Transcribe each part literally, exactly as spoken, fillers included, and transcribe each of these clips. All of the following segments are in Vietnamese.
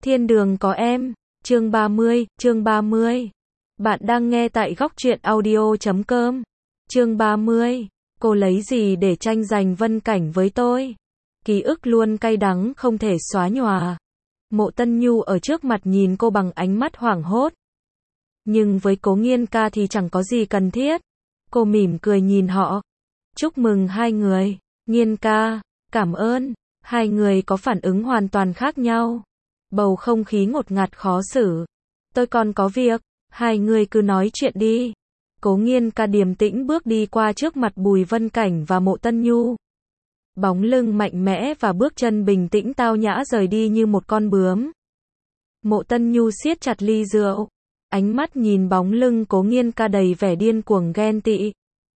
Thiên đường có em, chương ba mươi, chương ba mươi. Bạn đang nghe tại góc truyện audio chấm com. Chương ba mươi. Cô lấy gì để tranh giành Vân Cảnh với tôi? Ký ức luôn cay đắng không thể xóa nhòa. Mộ Tân Nhu ở trước mặt nhìn cô bằng ánh mắt hoảng hốt. Nhưng với Cố Nghiên ca thì chẳng có gì cần thiết. Cô mỉm cười nhìn họ. Chúc mừng hai người. Nghiên ca, cảm ơn. Hai người có phản ứng hoàn toàn khác nhau. Bầu không khí ngột ngạt khó xử. Tôi còn có việc, hai người cứ nói chuyện đi. Cố Nghiên ca điềm tĩnh bước đi qua trước mặt Bùi Vân Cảnh và Mộ Tân Nhu. Bóng lưng mạnh mẽ và bước chân bình tĩnh tao nhã rời đi như một con bướm. Mộ Tân Nhu siết chặt ly rượu. Ánh mắt nhìn bóng lưng Cố Nghiên ca đầy vẻ điên cuồng ghen tị.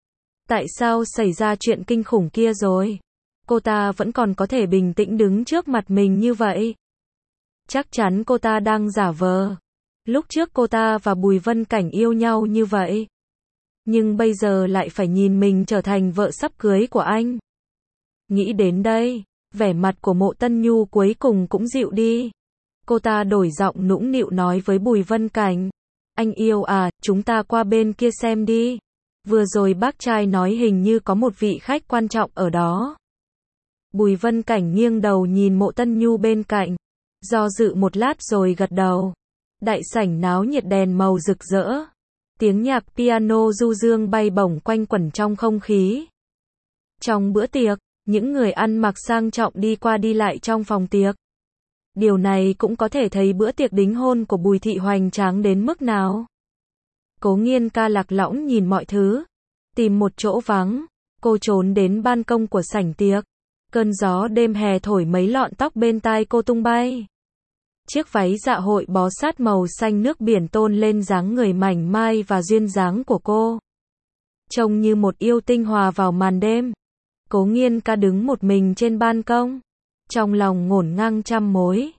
Tại sao xảy ra chuyện kinh khủng kia rồi? Cô ta vẫn còn có thể bình tĩnh đứng trước mặt mình như vậy. Chắc chắn cô ta đang giả vờ. Lúc trước cô ta và Bùi Vân Cảnh yêu nhau như vậy. Nhưng bây giờ lại phải nhìn mình trở thành vợ sắp cưới của anh. Nghĩ đến đây, vẻ mặt của Mộ Tân Nhu cuối cùng cũng dịu đi. Cô ta đổi giọng nũng nịu nói với Bùi Vân Cảnh. Anh yêu à, chúng ta qua bên kia xem đi. Vừa rồi bác trai nói hình như có một vị khách quan trọng ở đó. Bùi Vân Cảnh nghiêng đầu nhìn Mộ Tân Nhu bên cạnh. Do dự một lát rồi gật đầu. Đại sảnh náo nhiệt đèn màu rực rỡ. Tiếng nhạc piano du dương bay bổng quanh quẩn trong không khí. Trong bữa tiệc, những người ăn mặc sang trọng đi qua đi lại trong phòng tiệc. Điều này cũng có thể thấy bữa tiệc đính hôn của Bùi Thị hoành tráng đến mức nào. Cố Nghiên ca lạc lõng nhìn mọi thứ. Tìm một chỗ vắng, cô trốn đến ban công của sảnh tiệc. Cơn gió đêm hè thổi mấy lọn tóc bên tai cô tung bay. Chiếc váy dạ hội bó sát màu xanh nước biển tôn lên dáng người mảnh mai và duyên dáng của cô. Trông như một yêu tinh hòa vào màn đêm. Cố Nghiên ca đứng một mình trên ban công. Trong lòng ngổn ngang trăm mối.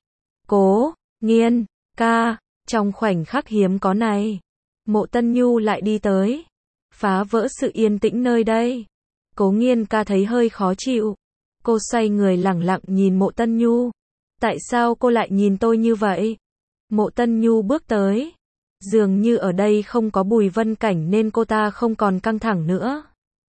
Cố Nghiên ca, trong khoảnh khắc hiếm có này, Mộ Tân Nhu lại đi tới. Phá vỡ sự yên tĩnh nơi đây. Cố Nghiên ca thấy hơi khó chịu. Cô xoay người lẳng lặng nhìn Mộ Tân Nhu. Tại sao cô lại nhìn tôi như vậy? Mộ Tân Nhu bước tới. Dường như ở đây không có Bùi Vân Cảnh nên cô ta không còn căng thẳng nữa.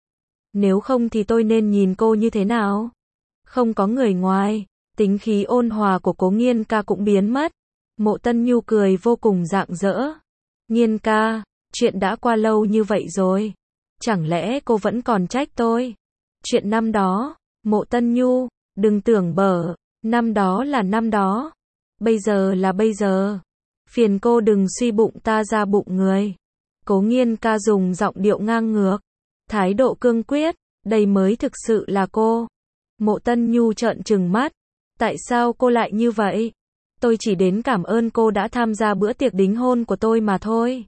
Nếu không thì tôi nên nhìn cô như thế nào? Không có người ngoài, tính khí ôn hòa của Cố Nghiên ca cũng biến mất. Mộ Tân Nhu cười vô cùng rạng rỡ. Nghiên ca, chuyện đã qua lâu như vậy rồi. Chẳng lẽ cô vẫn còn trách tôi? Chuyện năm đó, Mộ Tân Nhu, đừng tưởng bở. Năm đó là năm đó. Bây giờ là bây giờ. Phiền cô đừng suy bụng ta ra bụng người. Cố Nghiên ca dùng giọng điệu ngang ngược. Thái độ cương quyết. Đây mới thực sự là cô. Mộ Tân Nhu trợn trừng mắt. Tại sao cô lại như vậy? Tôi chỉ đến cảm ơn cô đã tham gia bữa tiệc đính hôn của tôi mà thôi.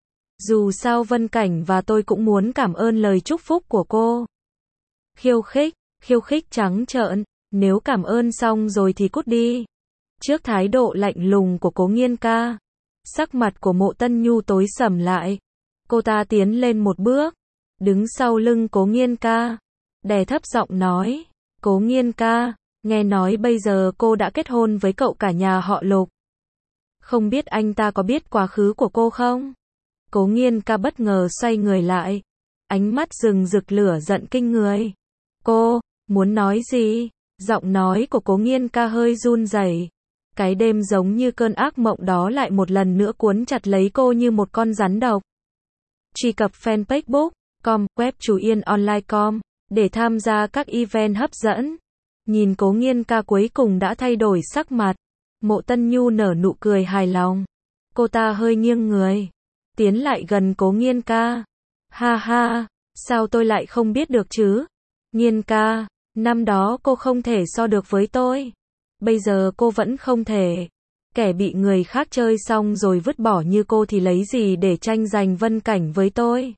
Dù sao Vân Cảnh và tôi cũng muốn cảm ơn lời chúc phúc của cô. Khiêu khích, khiêu khích trắng trợn. Nếu cảm ơn xong rồi thì cút đi. Trước thái độ lạnh lùng của Cố Nghiên ca, sắc mặt của Mộ Tân Nhu tối sầm lại. Cô ta tiến lên một bước, đứng sau lưng Cố Nghiên ca, đè thấp giọng nói. Cố Nghiên ca, nghe nói bây giờ cô đã kết hôn với cậu cả nhà họ Lục. Không biết anh ta có biết quá khứ của cô không? Cố Nghiên ca bất ngờ xoay người lại. Ánh mắt rừng rực lửa giận kinh người. Cô, muốn nói gì? Giọng nói của Cố Nghiên ca hơi run rẩy. Cái đêm giống như cơn ác mộng đó lại một lần nữa cuốn chặt lấy cô như một con rắn độc. Truy cập fanpage book com, web Chú Yên Online chấm com để tham gia các event hấp dẫn. Nhìn Cố Nghiên ca cuối cùng đã thay đổi sắc mặt. Mộ Tân Nhu nở nụ cười hài lòng. Cô ta hơi nghiêng người, tiến lại gần Cố Nghiên ca. Ha ha, sao tôi lại không biết được chứ? Nghiên ca, năm đó cô không thể so được với tôi. Bây giờ cô vẫn không thể. Kẻ bị người khác chơi xong rồi vứt bỏ như cô thì lấy gì để tranh giành Vân Cảnh với tôi?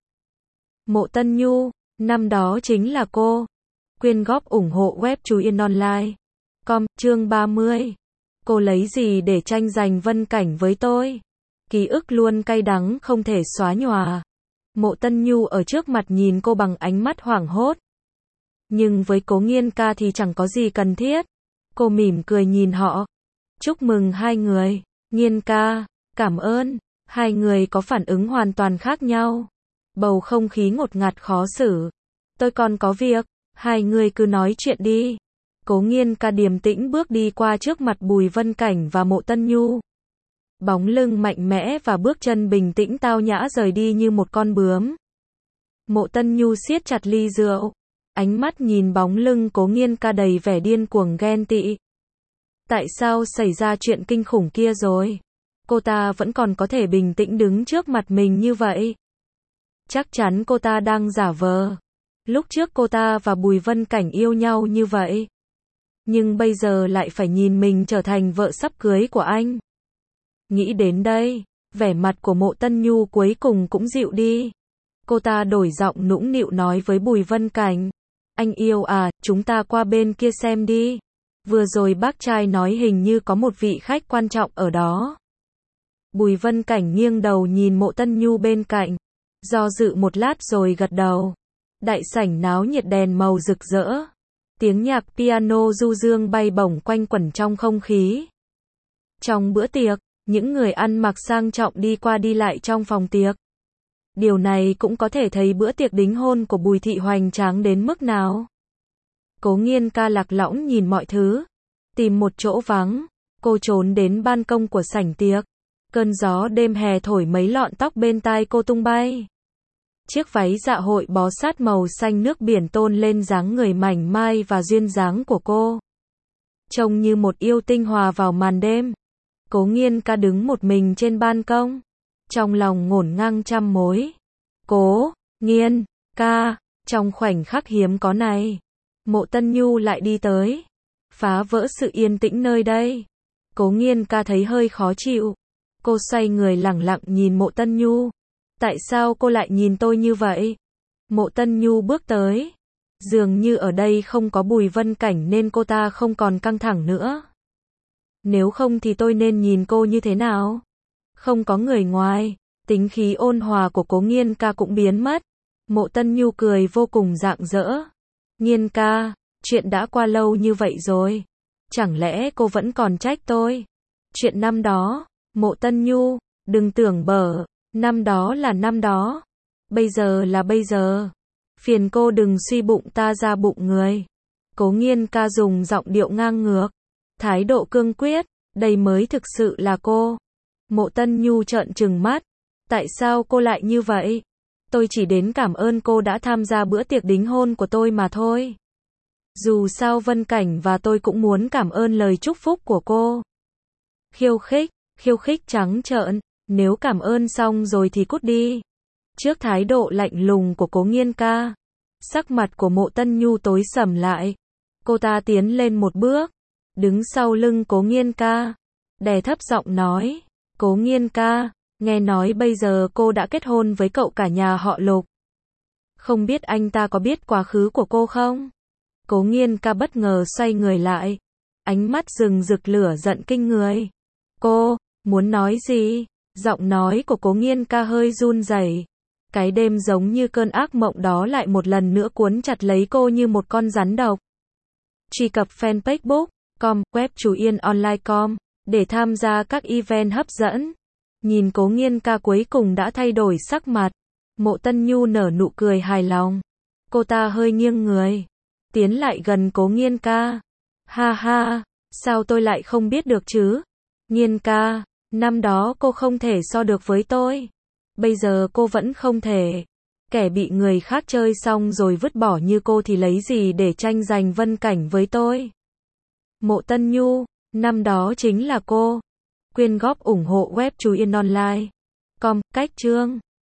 Mộ Tân Nhu, năm đó chính là cô. Quyên góp ủng hộ web Chú Yên Online. Com, chương ba mươi. Cô lấy gì để tranh giành Vân Cảnh với tôi? Ký ức luôn cay đắng không thể xóa nhòa. Mộ Tân Nhu ở trước mặt nhìn cô bằng ánh mắt hoảng hốt. Nhưng với Cố Nghiên ca thì chẳng có gì cần thiết. Cô mỉm cười nhìn họ. Chúc mừng hai người. Nghiên ca, cảm ơn. Hai người có phản ứng hoàn toàn khác nhau. Bầu không khí ngột ngạt khó xử. Tôi còn có việc, hai người cứ nói chuyện đi. Cố Nghiên ca điềm tĩnh bước đi qua trước mặt Bùi Vân Cảnh và Mộ Tân Nhu. Bóng lưng mạnh mẽ và bước chân bình tĩnh tao nhã rời đi như một con bướm. Mộ Tân Nhu siết chặt ly rượu, ánh mắt nhìn bóng lưng Cố Nghiên ca đầy vẻ điên cuồng ghen tị. Tại sao xảy ra chuyện kinh khủng kia rồi? Cô ta vẫn còn có thể bình tĩnh đứng trước mặt mình như vậy. Chắc chắn cô ta đang giả vờ. Lúc trước cô ta và Bùi Vân Cảnh yêu nhau như vậy. Nhưng bây giờ lại phải nhìn mình trở thành vợ sắp cưới của anh. Nghĩ đến đây, vẻ mặt của Mộ Tân Nhu cuối cùng cũng dịu đi. Cô ta đổi giọng nũng nịu nói với Bùi Vân Cảnh. Anh yêu à, chúng ta qua bên kia xem đi. Vừa rồi bác trai nói hình như có một vị khách quan trọng ở đó. Bùi Vân Cảnh nghiêng đầu nhìn Mộ Tân Nhu bên cạnh. Do dự một lát rồi gật đầu. Đại sảnh náo nhiệt đèn màu rực rỡ. Tiếng nhạc piano du dương bay bổng quanh quẩn trong không khí. Trong bữa tiệc, những người ăn mặc sang trọng đi qua đi lại trong phòng tiệc. Điều này cũng có thể thấy bữa tiệc đính hôn của Bùi Thị hoành tráng đến mức nào. Cố Nghiên ca lạc lõng nhìn mọi thứ. Tìm một chỗ vắng, cô trốn đến ban công của sảnh tiệc. Cơn gió đêm hè thổi mấy lọn tóc bên tai cô tung bay. Chiếc váy dạ hội bó sát màu xanh nước biển tôn lên dáng người mảnh mai và duyên dáng của cô. Trông như một yêu tinh hòa vào màn đêm. Cố Nghiên ca đứng một mình trên ban công. Trong lòng ngổn ngang trăm mối. Cố Nghiên ca, trong khoảnh khắc hiếm có này, Mộ Tân Nhu lại đi tới. Phá vỡ sự yên tĩnh nơi đây. Cố Nghiên ca thấy hơi khó chịu. Cô xoay người lẳng lặng nhìn Mộ Tân Nhu. Tại sao cô lại nhìn tôi như vậy? Mộ Tân Nhu bước tới. Dường như ở đây không có Bùi Vân Cảnh nên cô ta không còn căng thẳng nữa. Nếu không thì tôi nên nhìn cô như thế nào? Không có người ngoài, tính khí ôn hòa của Cố Nghiên ca cũng biến mất. Mộ Tân Nhu cười vô cùng rạng rỡ. Nghiên ca, chuyện đã qua lâu như vậy rồi. Chẳng lẽ cô vẫn còn trách tôi? Chuyện năm đó, Mộ Tân Nhu, đừng tưởng bở, năm đó là năm đó. Bây giờ là bây giờ. Phiền cô đừng suy bụng ta ra bụng người. Cố Nghiên ca dùng giọng điệu ngang ngược. Thái độ cương quyết, đây mới thực sự là cô. Mộ Tân Nhu trợn trừng mắt. Tại sao cô lại như vậy? Tôi chỉ đến cảm ơn cô đã tham gia bữa tiệc đính hôn của tôi mà thôi. Dù sao Vân Cảnh và tôi cũng muốn cảm ơn lời chúc phúc của cô. Khiêu khích, khiêu khích trắng trợn, nếu cảm ơn xong rồi thì cút đi. Trước thái độ lạnh lùng của Cố Nghiên ca, sắc mặt của Mộ Tân Nhu tối sầm lại. Cô ta tiến lên một bước, đứng sau lưng Cố Nghiên ca, đè thấp giọng nói, Cố Nghiên ca, nghe nói bây giờ cô đã kết hôn với cậu cả nhà họ Lục. Không biết anh ta có biết quá khứ của cô không? Cố Nghiên ca bất ngờ xoay người lại, ánh mắt rừng rực lửa giận kinh người. Cô, muốn nói gì? Giọng nói của Cố Nghiên ca hơi run rẩy. Cái đêm giống như cơn ác mộng đó lại một lần nữa cuốn chặt lấy cô như một con rắn độc. Truy cập fanpage book com, web Chú Yên Online chấm com để tham gia các event hấp dẫn. Nhìn Cố Nghiên ca cuối cùng đã thay đổi sắc mặt. Mộ Tân Nhu nở nụ cười hài lòng. Cô ta hơi nghiêng người, tiến lại gần Cố Nghiên ca. Ha ha, sao tôi lại không biết được chứ? Nghiên ca, năm đó cô không thể so được với tôi. Bây giờ cô vẫn không thể. Kẻ bị người khác chơi xong rồi vứt bỏ như cô thì lấy gì để tranh giành Vân Cảnh với tôi? Mộ Tân Nhu, năm đó chính là cô. Quyên góp ủng hộ web Chú Yên Online chấm com, cách chương.